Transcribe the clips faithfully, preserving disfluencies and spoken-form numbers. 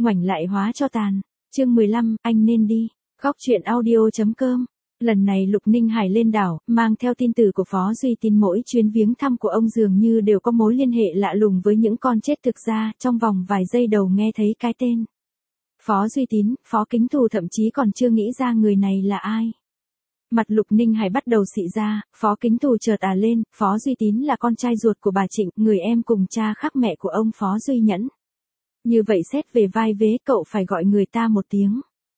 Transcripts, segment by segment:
ngoảnh lại hóa cho tàn. Chương mười lăm, anh nên đi. Góc truyện audio chấm com. Lần này Lục Ninh Hải lên đảo, mang theo tin từ của Phó Duy Tín, mỗi chuyến viếng thăm của ông dường như đều có mối liên hệ lạ lùng với những con chết. Thực ra, trong vòng vài giây đầu nghe thấy cái tên Phó Duy Tín, Phó Kính Thù thậm chí còn chưa nghĩ ra người này là ai. Mặt Lục Ninh Hải bắt đầu xị ra, Phó Kính Thù chợt à lên, Phó Duy Tín là con trai ruột của bà Trịnh, người em cùng cha khác mẹ của ông Phó Duy Nhẫn. Như vậy xét về vai vế, cậu phải gọi người ta một tiếng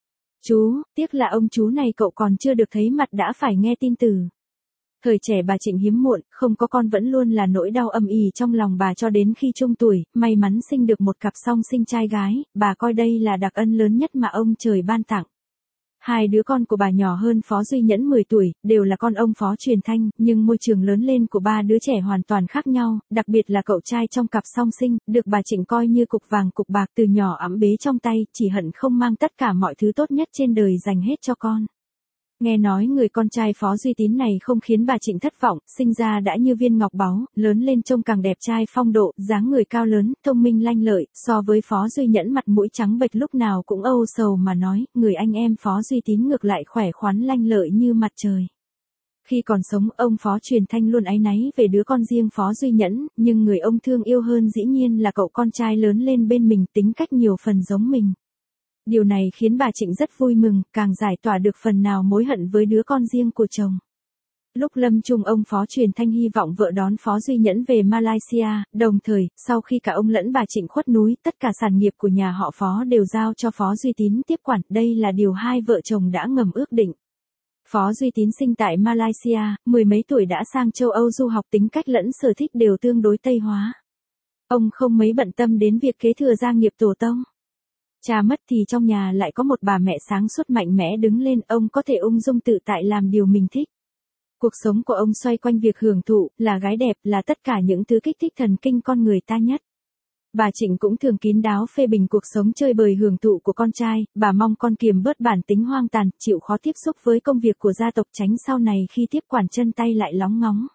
chú, tiếc là ông chú này cậu còn chưa được thấy mặt đã phải nghe tin từ. Thời trẻ bà Trịnh hiếm muộn, không có con vẫn luôn là nỗi đau âm ỉ trong lòng bà cho đến khi trung tuổi, may mắn sinh được một cặp song sinh trai gái, bà coi đây là đặc ân lớn nhất mà ông trời ban tặng. Hai đứa con của bà nhỏ hơn Phó Duy Nhẫn mười tuổi, đều là con ông Phó Truyền Thanh, nhưng môi trường lớn lên của ba đứa trẻ hoàn toàn khác nhau, đặc biệt là cậu trai trong cặp song sinh, được bà Trịnh coi như cục vàng cục bạc, từ nhỏ ẵm bế trong tay, chỉ hận không mang tất cả mọi thứ tốt nhất trên đời dành hết cho con. Nghe nói người con trai Phó Duy Tín này không khiến bà Trịnh thất vọng, sinh ra đã như viên ngọc báu, lớn lên trông càng đẹp trai phong độ, dáng người cao lớn, thông minh lanh lợi, so với Phó Duy Nhẫn mặt mũi trắng bệch lúc nào cũng âu sầu mà nói, người anh em Phó Duy Tín ngược lại khỏe khoắn lanh lợi như mặt trời. Khi còn sống, ông Phó Truyền Thanh luôn áy náy về đứa con riêng Phó Duy Nhẫn, nhưng người ông thương yêu hơn dĩ nhiên là cậu con trai lớn lên bên mình, tính cách nhiều phần giống mình. Điều này khiến bà Trịnh rất vui mừng, càng giải tỏa được phần nào mối hận với đứa con riêng của chồng. Lúc lâm chung ông Phó Truyền Thanh hy vọng vợ đón Phó Duy Nhẫn về Malaysia, đồng thời, sau khi cả ông lẫn bà Trịnh khuất núi, tất cả sản nghiệp của nhà họ Phó đều giao cho Phó Duy Tín tiếp quản, đây là điều hai vợ chồng đã ngầm ước định. Phó Duy Tín sinh tại Malaysia, mười mấy tuổi đã sang châu Âu du học, tính cách lẫn sở thích đều tương đối Tây hóa. Ông không mấy bận tâm đến việc kế thừa gia nghiệp tổ tông. Cha mất thì trong nhà lại có một bà mẹ sáng suốt mạnh mẽ đứng lên, ông có thể ung dung tự tại làm điều mình thích. Cuộc sống của ông xoay quanh việc hưởng thụ, là gái đẹp, là tất cả những thứ kích thích thần kinh con người ta nhất. Bà Trịnh cũng thường kín đáo phê bình cuộc sống chơi bời hưởng thụ của con trai, bà mong con kiềm bớt bản tính hoang tàn, chịu khó tiếp xúc với công việc của gia tộc, tránh sau này khi tiếp quản chân tay lại lóng ngóng.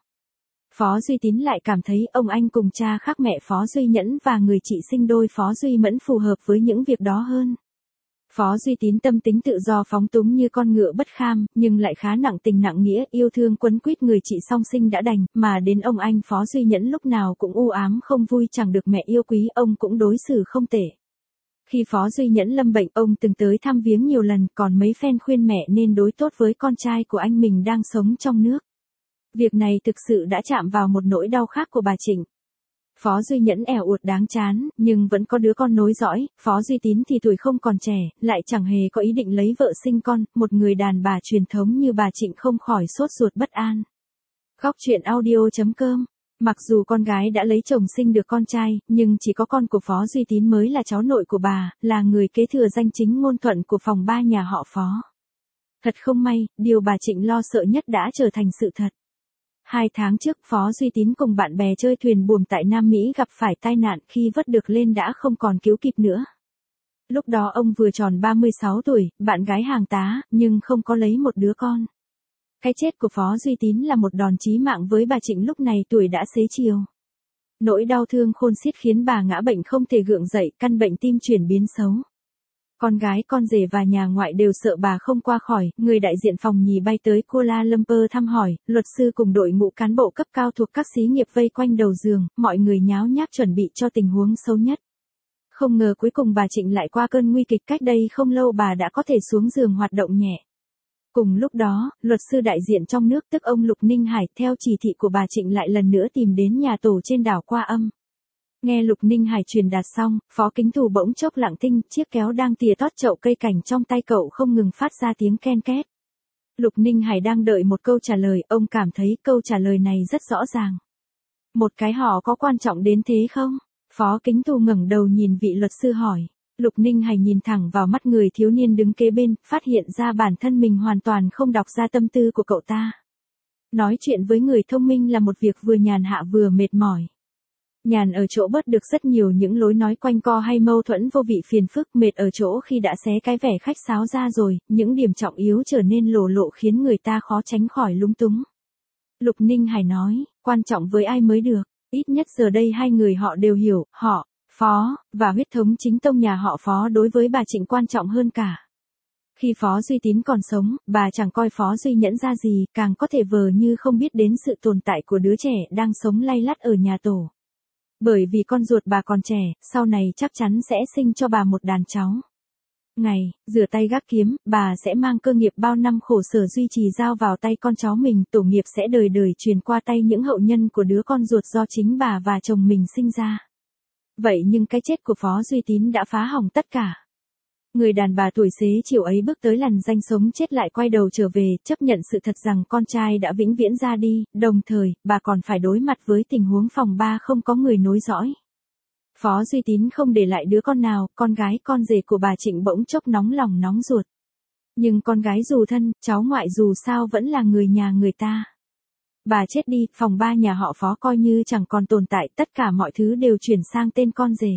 Phó Duy Tín lại cảm thấy ông anh cùng cha khác mẹ Phó Duy Nhẫn và người chị sinh đôi Phó Duy Mẫn phù hợp với những việc đó hơn. Phó Duy Tín tâm tính tự do phóng túng như con ngựa bất kham, nhưng lại khá nặng tình nặng nghĩa, yêu thương quấn quýt người chị song sinh đã đành, mà đến ông anh Phó Duy Nhẫn lúc nào cũng u ám không vui, chẳng được mẹ yêu quý, ông cũng đối xử không tệ. Khi Phó Duy Nhẫn lâm bệnh, ông từng tới thăm viếng nhiều lần, còn mấy phen khuyên mẹ nên đối tốt với con trai của anh mình đang sống trong nước. Việc này thực sự đã chạm vào một nỗi đau khác của bà Trịnh. Phó Duy Nhẫn ẻo uột đáng chán, nhưng vẫn có đứa con nối dõi, Phó Duy Tín thì tuổi không còn trẻ, lại chẳng hề có ý định lấy vợ sinh con, một người đàn bà truyền thống như bà Trịnh không khỏi sốt ruột bất an. Góc truyện audio chấm com. Mặc dù con gái đã lấy chồng sinh được con trai, nhưng chỉ có con của Phó Duy Tín mới là cháu nội của bà, là người kế thừa danh chính ngôn thuận của phòng ba nhà họ Phó. Thật không may, điều bà Trịnh lo sợ nhất đã trở thành sự thật. Hai tháng trước, Phó Duy Tín cùng bạn bè chơi thuyền buồm tại Nam Mỹ gặp phải tai nạn, khi vớt được lên đã không còn cứu kịp nữa. Lúc đó ông vừa tròn ba mươi sáu tuổi, bạn gái hàng tá, nhưng không có lấy một đứa con. Cái chết của Phó Duy Tín là một đòn chí mạng với bà Trịnh lúc này tuổi đã xế chiều. Nỗi đau thương khôn xiết khiến bà ngã bệnh không thể gượng dậy, căn bệnh tim chuyển biến xấu. Con gái, con rể và nhà ngoại đều sợ bà không qua khỏi, người đại diện phòng nhì bay tới Kuala Lumpur thăm hỏi, luật sư cùng đội ngũ cán bộ cấp cao thuộc các xí nghiệp vây quanh đầu giường, mọi người nháo nhác chuẩn bị cho tình huống xấu nhất. Không ngờ cuối cùng bà Trịnh lại qua cơn nguy kịch, cách đây không lâu bà đã có thể xuống giường hoạt động nhẹ. Cùng lúc đó, luật sư đại diện trong nước tức ông Lục Ninh Hải theo chỉ thị của bà Trịnh lại lần nữa tìm đến nhà tổ trên đảo Qua Âm. Nghe Lục Ninh Hải truyền đạt xong, Phó Kính Thù bỗng chốc lặng thinh, chiếc kéo đang tỉa tót chậu cây cảnh trong tay cậu không ngừng phát ra tiếng ken két. Lục Ninh Hải đang đợi một câu trả lời, ông cảm thấy câu trả lời này rất rõ ràng. Một cái họ có quan trọng đến thế không? Phó Kính Thù ngẩng đầu nhìn vị luật sư hỏi. Lục Ninh Hải nhìn thẳng vào mắt người thiếu niên đứng kế bên, phát hiện ra bản thân mình hoàn toàn không đọc ra tâm tư của cậu ta. Nói chuyện với người thông minh là một việc vừa nhàn hạ vừa mệt mỏi. Nhàn ở chỗ bớt được rất nhiều những lối nói quanh co hay mâu thuẫn vô vị phiền phức, mệt ở chỗ khi đã xé cái vẻ khách sáo ra rồi, những điểm trọng yếu trở nên lộ lộ khiến người ta khó tránh khỏi lúng túng. Lục Ninh Hải nói, quan trọng với ai mới được, ít nhất giờ đây hai người họ đều hiểu, họ, Phó, và huyết thống chính tông nhà họ Phó đối với bà Trịnh quan trọng hơn cả. Khi Phó Duy Tín còn sống, bà chẳng coi Phó Duy Nhẫn ra gì, càng có thể vờ như không biết đến sự tồn tại của đứa trẻ đang sống lay lắt ở nhà tổ. Bởi vì con ruột bà còn trẻ, sau này chắc chắn sẽ sinh cho bà một đàn cháu. Ngày, rửa tay gác kiếm, bà sẽ mang cơ nghiệp bao năm khổ sở duy trì giao vào tay con cháu mình, tổ nghiệp sẽ đời đời truyền qua tay những hậu nhân của đứa con ruột do chính bà và chồng mình sinh ra. Vậy nhưng cái chết của Phó Duy Tín đã phá hỏng tất cả. Người đàn bà tuổi xế chiều ấy bước tới lằn ranh sống chết lại quay đầu trở về, chấp nhận sự thật rằng con trai đã vĩnh viễn ra đi, đồng thời, bà còn phải đối mặt với tình huống phòng ba không có người nối dõi. Phó Duy Tín không để lại đứa con nào, con gái con rể của bà Trịnh bỗng chốc nóng lòng nóng ruột. Nhưng con gái dù thân, cháu ngoại dù sao vẫn là người nhà người ta. Bà chết đi, phòng ba nhà họ Phó coi như chẳng còn tồn tại, tất cả mọi thứ đều chuyển sang tên con rể.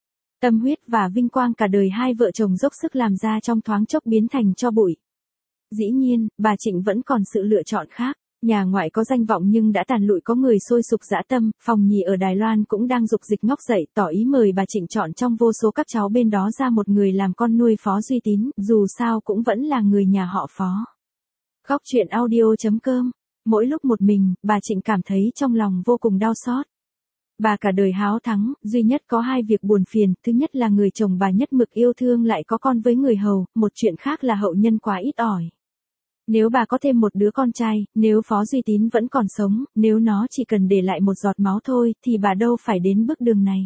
Tâm huyết và vinh quang cả đời hai vợ chồng dốc sức làm ra trong thoáng chốc biến thành tro bụi. Dĩ nhiên, bà Trịnh vẫn còn sự lựa chọn khác. Nhà ngoại có danh vọng nhưng đã tàn lụi có người sôi sục dã tâm, phòng nhì ở Đài Loan cũng đang dục dịch ngóc dậy, tỏ ý mời bà Trịnh chọn trong vô số các cháu bên đó ra một người làm con nuôi Phó Duy Tín, dù sao cũng vẫn là người nhà họ Phó. Góc truyện audio chấm com. Mỗi lúc một mình, bà Trịnh cảm thấy trong lòng vô cùng đau xót. Bà cả đời háo thắng, duy nhất có hai việc buồn phiền, thứ nhất là người chồng bà nhất mực yêu thương lại có con với người hầu, một chuyện khác là hậu nhân quá ít ỏi. Nếu bà có thêm một đứa con trai, nếu Phó Duy Tín vẫn còn sống, nếu nó chỉ cần để lại một giọt máu thôi, thì bà đâu phải đến bước đường này.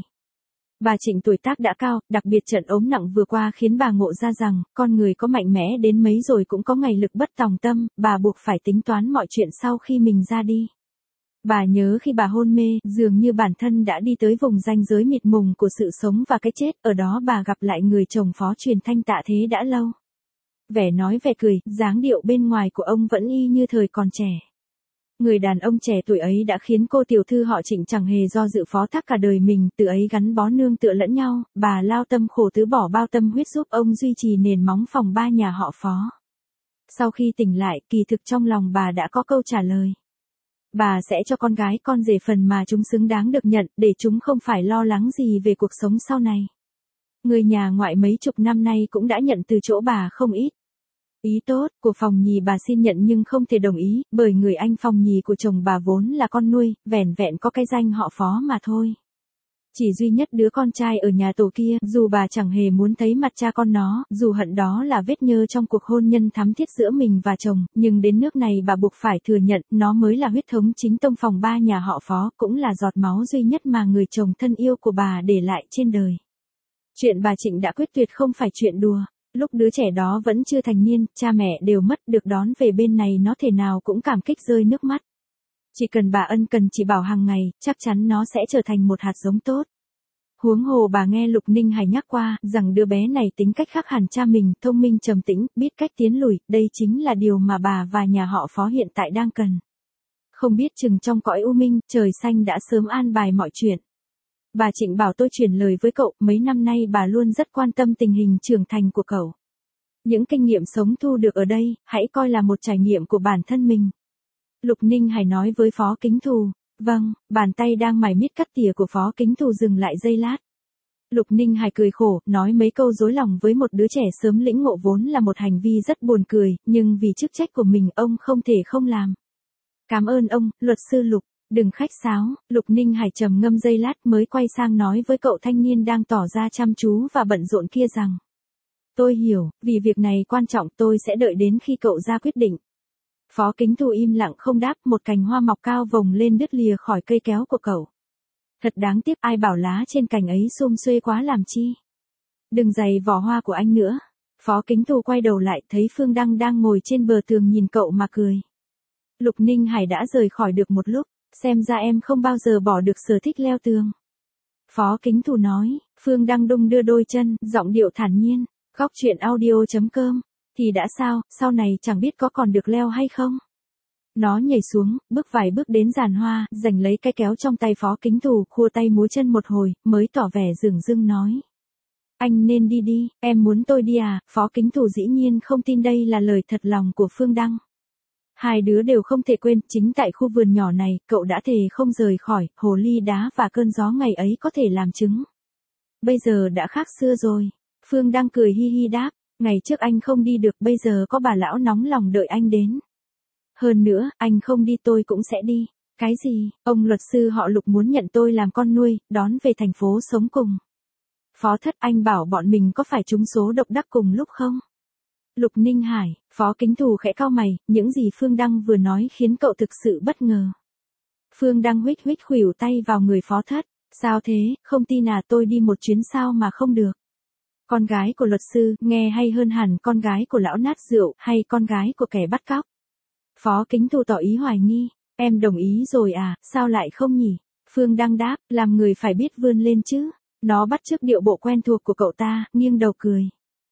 Bà Trịnh tuổi tác đã cao, đặc biệt trận ốm nặng vừa qua khiến bà ngộ ra rằng, con người có mạnh mẽ đến mấy rồi cũng có ngày lực bất tòng tâm, bà buộc phải tính toán mọi chuyện sau khi mình ra đi. Bà nhớ khi bà hôn mê, dường như bản thân đã đi tới vùng ranh giới mịt mùng của sự sống và cái chết, ở đó bà gặp lại người chồng Phó truyền thanh tạ thế đã lâu. Vẻ nói vẻ cười, dáng điệu bên ngoài của ông vẫn y như thời còn trẻ. Người đàn ông trẻ tuổi ấy đã khiến cô tiểu thư họ Trịnh chẳng hề do dự phó thác cả đời mình, từ ấy gắn bó nương tựa lẫn nhau, bà lao tâm khổ tứ bỏ bao tâm huyết giúp ông duy trì nền móng phòng ba nhà họ Phó. Sau khi tỉnh lại, kỳ thực trong lòng bà đã có câu trả lời. Bà sẽ cho con gái con rể phần mà chúng xứng đáng được nhận, để chúng không phải lo lắng gì về cuộc sống sau này. Người nhà ngoại mấy chục năm nay cũng đã nhận từ chỗ bà không ít. Ý tốt của phòng nhì bà xin nhận nhưng không thể đồng ý, bởi người anh phòng nhì của chồng bà vốn là con nuôi, vẻn vẹn có cái danh họ Phó mà thôi. Chỉ duy nhất đứa con trai ở nhà tổ kia, dù bà chẳng hề muốn thấy mặt cha con nó, dù hận đó là vết nhơ trong cuộc hôn nhân thắm thiết giữa mình và chồng, nhưng đến nước này bà buộc phải thừa nhận, nó mới là huyết thống chính tông phòng ba nhà họ Phó, cũng là giọt máu duy nhất mà người chồng thân yêu của bà để lại trên đời. Chuyện bà Trịnh đã quyết tuyệt không phải chuyện đùa. Lúc đứa trẻ đó vẫn chưa thành niên, cha mẹ đều mất, được đón về bên này nó thể nào cũng cảm kích rơi nước mắt. Chỉ cần bà ân cần chỉ bảo hàng ngày, chắc chắn nó sẽ trở thành một hạt giống tốt. Huống hồ bà nghe Lục Ninh Hải nhắc qua, rằng đứa bé này tính cách khác hẳn cha mình, thông minh trầm tĩnh, biết cách tiến lùi, đây chính là điều mà bà và nhà họ Phó hiện tại đang cần. Không biết chừng trong cõi u minh, trời xanh đã sớm an bài mọi chuyện. Bà Trịnh bảo tôi truyền lời với cậu, mấy năm nay bà luôn rất quan tâm tình hình trưởng thành của cậu. Những kinh nghiệm sống thu được ở đây, hãy coi là một trải nghiệm của bản thân mình. Lục Ninh Hải nói với Phó Kính Thù. Vâng, bàn tay đang mải miết cắt tỉa của Phó Kính Thù dừng lại giây lát. Lục Ninh Hải cười khổ, nói mấy câu dối lòng với một đứa trẻ sớm lĩnh ngộ vốn là một hành vi rất buồn cười, nhưng vì chức trách của mình ông không thể không làm. Cảm ơn ông, luật sư Lục. Đừng khách sáo, Lục Ninh Hải trầm ngâm giây lát mới quay sang nói với cậu thanh niên đang tỏ ra chăm chú và bận rộn kia rằng. Tôi hiểu, vì việc này quan trọng tôi sẽ đợi đến khi cậu ra quyết định. Phó Kính Thù im lặng không đáp, một cành hoa mọc cao vồng lên đứt lìa khỏi cây kéo của cậu. Thật đáng tiếc, ai bảo lá trên cành ấy xum xuê quá làm chi. Đừng giày vỏ hoa của anh nữa. Phó Kính Thù quay đầu lại thấy Phương Đăng đang ngồi trên bờ tường nhìn cậu mà cười. Lục Ninh Hải đã rời khỏi được một lúc. Xem ra em không bao giờ bỏ được sở thích leo tường. Phó Kính Thù nói, Phương Đăng đung đưa đôi chân, giọng điệu thản nhiên. Góc truyện audio chấm com. Thì đã sao, sau này chẳng biết có còn được leo hay không. Nó nhảy xuống, bước vài bước đến giàn hoa, giành lấy cái kéo trong tay Phó Kính Thù, khua tay múa chân một hồi, mới tỏ vẻ dửng dưng nói. Anh nên đi đi, em muốn tôi đi à, Phó Kính Thù dĩ nhiên không tin đây là lời thật lòng của Phương Đăng. Hai đứa đều không thể quên, chính tại khu vườn nhỏ này, cậu đã thề không rời khỏi, hồ ly đá và cơn gió ngày ấy có thể làm chứng. bây giờ đã khác xưa rồi. Phương Đăng cười hi hi đáp, ngày trước anh không đi được, bây giờ có bà lão nóng lòng đợi anh đến. Hơn nữa, anh không đi tôi cũng sẽ đi. Cái gì, ông luật sư họ Lục muốn nhận tôi làm con nuôi, đón về thành phố sống cùng. Phó Thất, anh bảo bọn mình có phải trúng số độc đắc cùng lúc không? Lục Ninh Hải, Phó Kính Thù khẽ cau mày, những gì Phương Đăng vừa nói khiến cậu thực sự bất ngờ. Phương Đăng huých huých khuỷu tay vào người Phó Thất, sao thế, không tin à, tôi đi một chuyến sao mà không được. Con gái của luật sư, nghe hay hơn hẳn con gái của lão nát rượu, hay con gái của kẻ bắt cóc. Phó Kính Thù tỏ ý hoài nghi, em đồng ý rồi à, sao lại không nhỉ? Phương Đăng đáp, làm người phải biết vươn lên chứ. Nó bắt chước điệu bộ quen thuộc của cậu ta, nghiêng đầu cười.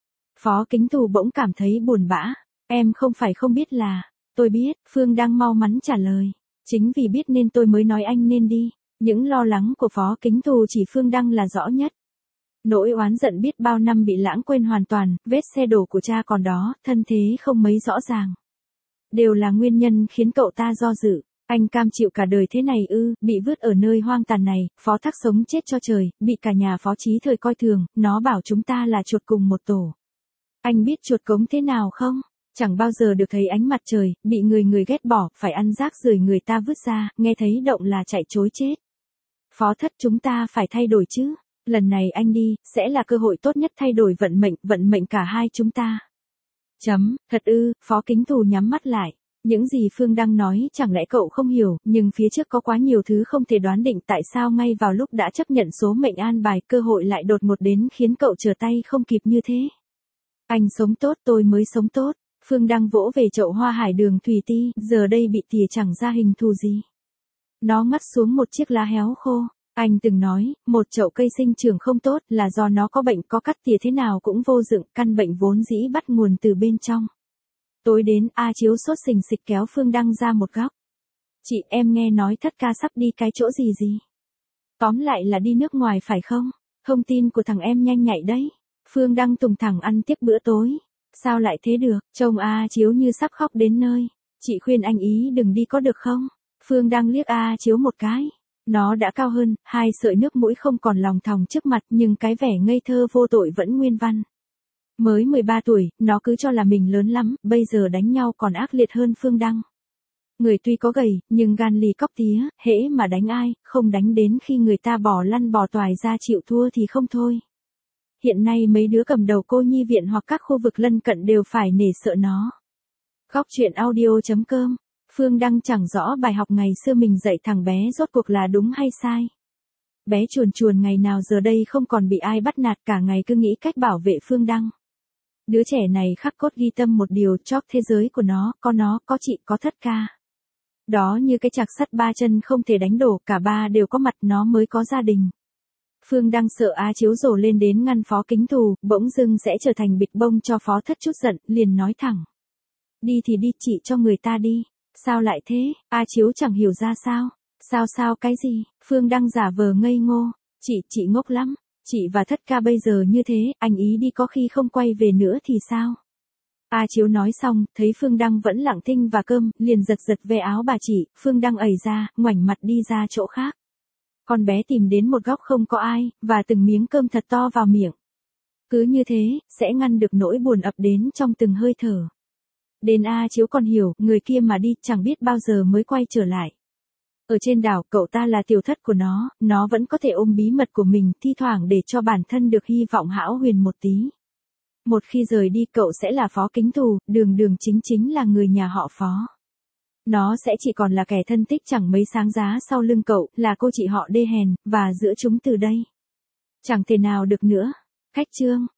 Phó Kính Thù bỗng cảm thấy buồn bã, em không phải không biết là, tôi biết, Phương Đăng mau mắn trả lời. Chính vì biết nên tôi mới nói anh nên đi. Những lo lắng của Phó Kính Thù chỉ Phương Đăng là rõ nhất. Nỗi oán giận biết bao năm bị lãng quên hoàn toàn, vết xe đổ của cha còn đó, thân thế không mấy rõ ràng. Đều là nguyên nhân khiến cậu ta do dự. Anh cam chịu cả đời thế này ư, bị vứt ở nơi hoang tàn này, Phó Thác sống chết cho trời, bị cả nhà Phó Chí Thời coi thường, nó bảo chúng ta là chuột cùng một tổ. Anh biết chuột cống thế nào không? Chẳng bao giờ được thấy ánh mặt trời, bị người người ghét bỏ, phải ăn rác rưởi người ta vứt ra, nghe thấy động là chạy trối chết. Phó Thất, chúng ta phải thay đổi chứ. Lần này anh đi, sẽ là cơ hội tốt nhất thay đổi vận mệnh, vận mệnh cả hai chúng ta. Chấm, thật ư, Phó Kính Thù nhắm mắt lại. Những gì Phương Đăng nói chẳng lẽ cậu không hiểu, nhưng phía trước có quá nhiều thứ không thể đoán định, tại sao ngay vào lúc đã chấp nhận số mệnh an bài, cơ hội lại đột ngột đến khiến cậu trở tay không kịp như thế. Anh sống tốt tôi mới sống tốt. Phương Đăng vỗ về chậu hoa hải đường thủy ti, giờ đây bị tỉa chẳng ra hình thù gì. Nó ngắt xuống một chiếc lá héo khô. Anh từng nói, một chậu cây sinh trưởng không tốt là do nó có bệnh, có cắt tỉa thế nào cũng vô dụng, căn bệnh vốn dĩ bắt nguồn từ bên trong. Tối đến, A Chiếu sốt sình sịch kéo Phương Đăng ra một góc. Chị, em nghe nói Thất ca sắp đi cái chỗ gì gì. Tóm lại là đi nước ngoài phải không? Thông tin của thằng em nhanh nhạy đấy. Phương Đăng tùng thẳng ăn tiếp bữa tối. Sao lại thế được, trông A Chiếu như sắp khóc đến nơi. Chị khuyên anh ý đừng đi có được không? Phương Đăng liếc A Chiếu một cái. Nó đã cao hơn, hai sợi nước mũi không còn lòng thòng trước mặt, nhưng cái vẻ ngây thơ vô tội vẫn nguyên văn. Mới mười ba tuổi, nó cứ cho là mình lớn lắm, bây giờ đánh nhau còn ác liệt hơn Phương Đăng. Người tuy có gầy, nhưng gan lì cóc tía, hễ mà đánh ai, không đánh đến khi người ta bỏ lăn bỏ toài ra chịu thua thì không thôi. Hiện nay mấy đứa cầm đầu cô nhi viện hoặc các khu vực lân cận đều phải nể sợ nó. Góc truyện audio chấm com. Phương Đăng chẳng rõ bài học ngày xưa mình dạy thằng bé rốt cuộc là đúng hay sai. Bé chuồn chuồn ngày nào giờ đây không còn bị ai bắt nạt, cả ngày cứ nghĩ cách bảo vệ Phương Đăng. Đứa trẻ này khắc cốt ghi tâm một điều, chóp thế giới của nó, có nó, có chị, có Thất ca. Đó như cái chạc sắt ba chân không thể đánh đổ, cả ba đều có mặt nó mới có gia đình. Phương Đăng sợ A Chiếu rồ lên đến ngăn Phó Kính Thù, bỗng dưng sẽ trở thành bịch bông cho Phó Thất chút giận, liền nói thẳng. Đi thì đi, chị cho người ta đi. Sao lại thế, A Chiếu chẳng hiểu ra sao. Sao sao cái gì, Phương Đăng giả vờ ngây ngô. Chị, chị ngốc lắm. Chị và Thất ca bây giờ như thế, anh ý đi có khi không quay về nữa thì sao? A Chiếu nói xong, thấy Phương Đăng vẫn lặng thinh và cơm, liền giật giật ve áo bà chị, Phương Đăng ẩy ra, ngoảnh mặt đi ra chỗ khác. Con bé tìm đến một góc không có ai, và từng miếng cơm thật to vào miệng. Cứ như thế, sẽ ngăn được nỗi buồn ập đến trong từng hơi thở. Đến A Chiếu còn hiểu, người kia mà đi, chẳng biết bao giờ mới quay trở lại. Ở trên đảo, cậu ta là tiểu thất của nó, nó vẫn có thể ôm bí mật của mình, thi thoảng để cho bản thân được hy vọng hão huyền một tí. Một khi rời đi, cậu sẽ là Phó Kính Thù, đường đường chính chính là người nhà họ Phó. Nó sẽ chỉ còn là kẻ thân tích chẳng mấy sáng giá sau lưng cậu, là cô chị họ đê hèn, và giữa chúng từ đây chẳng thể nào được nữa. Khách chương.